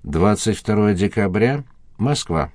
22 декабря, Москва.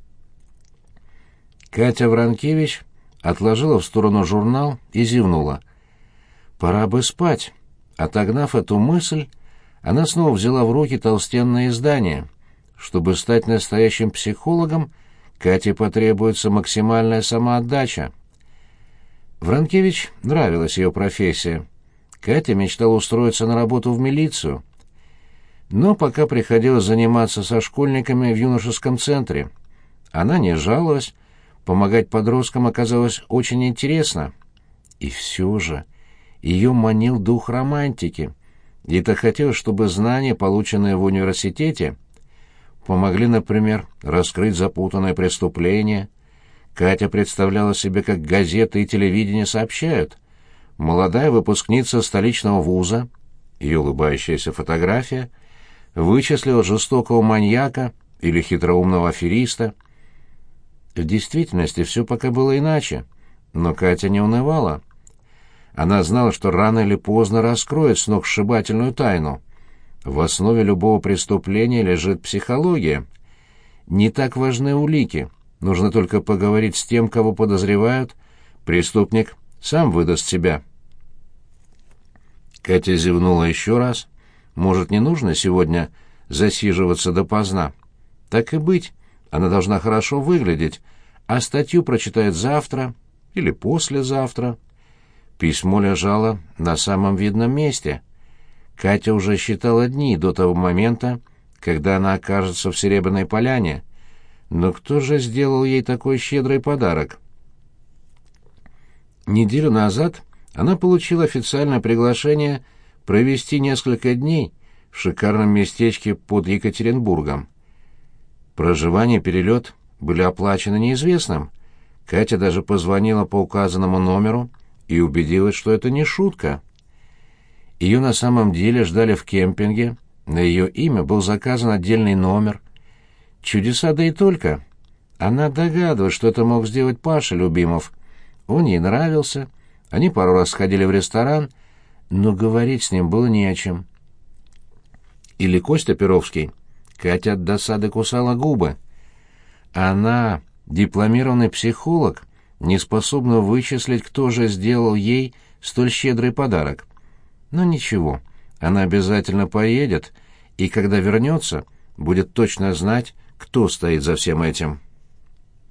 Катя Вранкевич отложила в сторону журнал и зевнула. Пора бы спать. Отогнав эту мысль, она снова взяла в руки толстенное издание. Чтобы стать настоящим психологом, Кате потребуется максимальная самоотдача. Вранкевич нравилась ее профессия. Катя мечтала устроиться на работу в милицию. Но пока приходилось заниматься со школьниками в юношеском центре. Она не жаловалась, помогать подросткам оказалось очень интересно. И все же ее манил дух романтики. Ей-то хотелось, чтобы знания, полученные в университете, помогли, например, раскрыть запутанное преступление. Катя представляла себе, как газеты и телевидение сообщают. Молодая выпускница столичного вуза, ее улыбающаяся фотография, вычислила жестокого маньяка или хитроумного афериста. В действительности все пока было иначе, но Катя не унывала. Она знала, что рано или поздно раскроет сногсшибательную тайну. В основе любого преступления лежит психология. Не так важны улики, нужно только поговорить с тем, кого подозревают, преступник сам выдаст себя. Катя зевнула еще раз. Может, не нужно сегодня засиживаться допоздна? Так и быть, она должна хорошо выглядеть, а статью прочитает завтра или послезавтра. Письмо лежало на самом видном месте. Катя уже считала дни до того момента, когда она окажется в Серебряной Поляне. Но кто же сделал ей такой щедрый подарок? Неделю назад она получила официальное приглашение провести несколько дней в шикарном местечке под Екатеринбургом. Проживание и перелет были оплачены неизвестным. Катя даже позвонила по указанному номеру и убедилась, что это не шутка. Ее на самом деле ждали в кемпинге, на ее имя был заказан отдельный номер. Чудеса да и только. Она догадывалась, что это мог сделать Паша Любимов. Он ей нравился, они пару раз сходили в ресторан, но говорить с ним было не о чем. Или Костя Перовский. Катя от досады кусала губы. Она, дипломированный психолог, не способна вычислить, кто же сделал ей столь щедрый подарок. Но ничего, она обязательно поедет, и когда вернется, будет точно знать, кто стоит за всем этим.